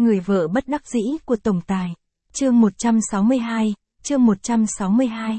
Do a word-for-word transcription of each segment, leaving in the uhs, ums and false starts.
Người vợ bất đắc dĩ của tổng tài. Chương một trăm sáu mươi hai, chương một trăm sáu mươi hai.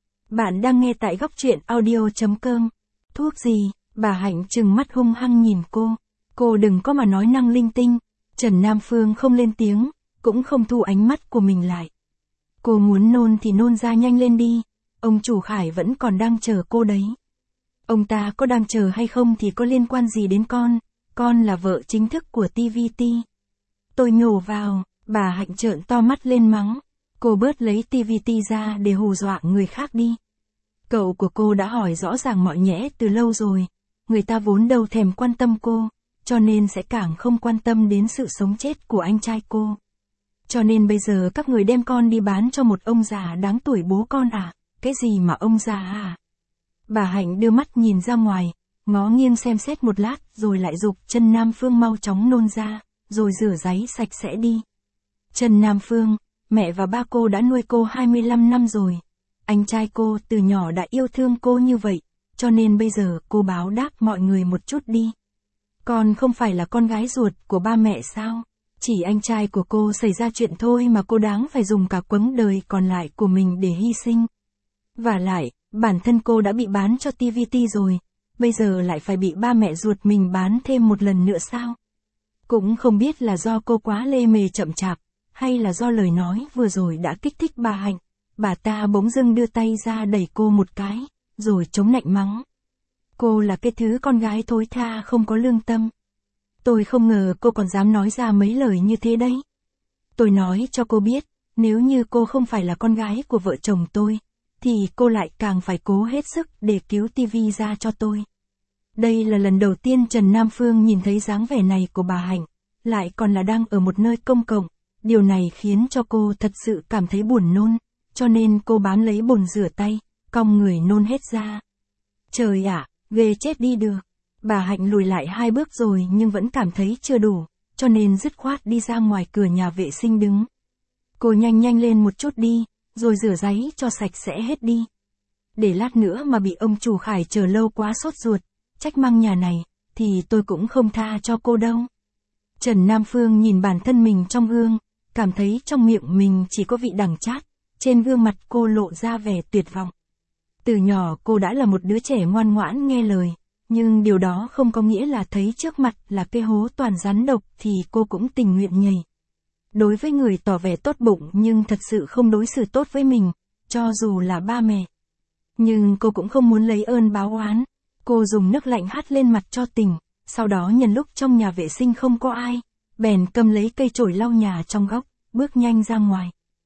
Bạn đang nghe tại góc truyện audio.com. Thuốc gì? Bà Hạnh trừng mắt hung hăng nhìn cô. Cô đừng có mà nói năng linh tinh. Trần Nam Phương không lên tiếng, cũng không thu ánh mắt của mình lại. Cô muốn nôn thì nôn ra nhanh lên đi. Ông chủ Khải vẫn còn đang chờ cô đấy. Ông ta có đang chờ hay không thì có liên quan gì đến con. Con là vợ chính thức của tê vê tê. Tôi nhổ vào, bà Hạnh trợn to mắt lên mắng. Cô bớt lấy tê vê tê ra để hù dọa người khác đi. Cậu của cô đã hỏi rõ ràng mọi nhẽ từ lâu rồi. Người ta vốn đâu thèm quan tâm cô, cho nên sẽ càng không quan tâm đến sự sống chết của anh trai cô. Cho nên bây giờ các người đem con đi bán cho một ông già đáng tuổi bố con à? Cái gì mà ông già à? Bà Hạnh đưa mắt nhìn ra ngoài, ngó nghiêng xem xét một lát rồi lại giục Trần Nam Phương mau chóng nôn ra, rồi rửa giấy sạch sẽ đi. Trần Nam Phương, mẹ và ba cô đã nuôi cô hai mươi lăm năm rồi. Anh trai cô từ nhỏ đã yêu thương cô như vậy, cho nên bây giờ cô báo đáp mọi người một chút đi. Con không phải là con gái ruột của ba mẹ sao? Chỉ anh trai của cô xảy ra chuyện thôi mà cô đáng phải dùng cả quãng đời còn lại của mình để hy sinh. Và lại, bản thân cô đã bị bán cho tê vê tê rồi, bây giờ lại phải bị ba mẹ ruột mình bán thêm một lần nữa sao? Cũng không biết là do cô quá lê mề chậm chạp, hay là do lời nói vừa rồi đã kích thích bà Hạnh. Bà ta bỗng dưng đưa tay ra đẩy cô một cái, rồi chống nạnh mắng. Cô là cái thứ con gái thối tha không có lương tâm. Tôi không ngờ cô còn dám nói ra mấy lời như thế đấy. Tôi nói cho cô biết, nếu như cô không phải là con gái của vợ chồng tôi, thì cô lại càng phải cố hết sức để cứu tê vê ra cho tôi. Đây là lần đầu tiên Trần Nam Phương nhìn thấy dáng vẻ này của bà Hạnh, lại còn là đang ở một nơi công cộng. Điều này khiến cho cô thật sự cảm thấy buồn nôn, cho nên cô bám lấy bồn rửa tay, cong người nôn hết ra. Trời ạ, ghê chết đi được. Bà Hạnh lùi lại hai bước rồi nhưng vẫn cảm thấy chưa đủ, cho nên dứt khoát đi ra ngoài cửa nhà vệ sinh đứng. Cô nhanh nhanh lên một chút đi, rồi rửa giấy cho sạch sẽ hết đi. Để lát nữa mà bị ông chủ Khải chờ lâu quá sốt ruột, trách măng nhà này, thì tôi cũng không tha cho cô đâu. Trần Nam Phương nhìn bản thân mình trong gương, cảm thấy trong miệng mình chỉ có vị đắng chát, trên gương mặt cô lộ ra vẻ tuyệt vọng. Từ nhỏ cô đã là một đứa trẻ ngoan ngoãn nghe lời, nhưng điều đó không có nghĩa là thấy trước mặt là cái hố toàn rắn độc thì cô cũng tình nguyện nhảy. Đối với người tỏ vẻ tốt bụng nhưng thật sự không đối xử tốt với mình, cho dù là ba mẹ. Nhưng cô cũng không muốn lấy ơn báo oán. Cô dùng nước lạnh hắt lên mặt cho tỉnh, sau đó nhân lúc trong nhà vệ sinh không có ai, bèn cầm lấy cây chổi lau nhà trong góc, bước nhanh ra ngoài.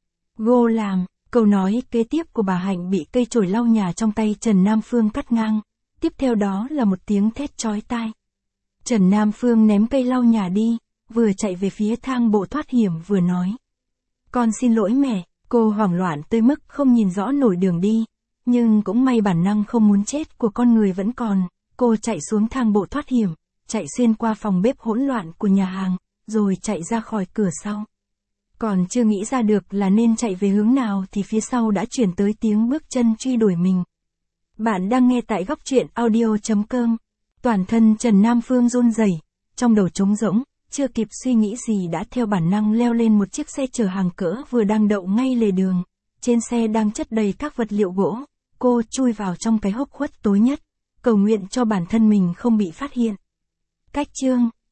Go làm, câu nói kế tiếp của bà Hạnh bị cây chổi lau nhà trong tay Trần Nam Phương cắt ngang, tiếp theo đó là một tiếng thét chói tai. Trần Nam Phương ném cây lau nhà đi, vừa chạy về phía thang bộ thoát hiểm vừa nói. Con xin lỗi mẹ, cô hoảng loạn tới mức không nhìn rõ nổi đường đi. Nhưng cũng may bản năng không muốn chết của con người vẫn còn, cô chạy xuống thang bộ thoát hiểm, chạy xuyên qua phòng bếp hỗn loạn của nhà hàng, rồi chạy ra khỏi cửa sau. Còn chưa nghĩ ra được là nên chạy về hướng nào thì phía sau đã chuyển tới tiếng bước chân truy đuổi mình. Bạn đang nghe tại góc truyện audio.com. Toàn thân Trần Nam Phương run rẩy, trong đầu trống rỗng, chưa kịp suy nghĩ gì đã theo bản năng leo lên một chiếc xe chở hàng cỡ vừa đang đậu ngay lề đường. Trên xe đang chất đầy các vật liệu gỗ. Cô chui vào trong cái hốc khuất tối nhất, cầu nguyện cho bản thân mình không bị phát hiện. Cách chương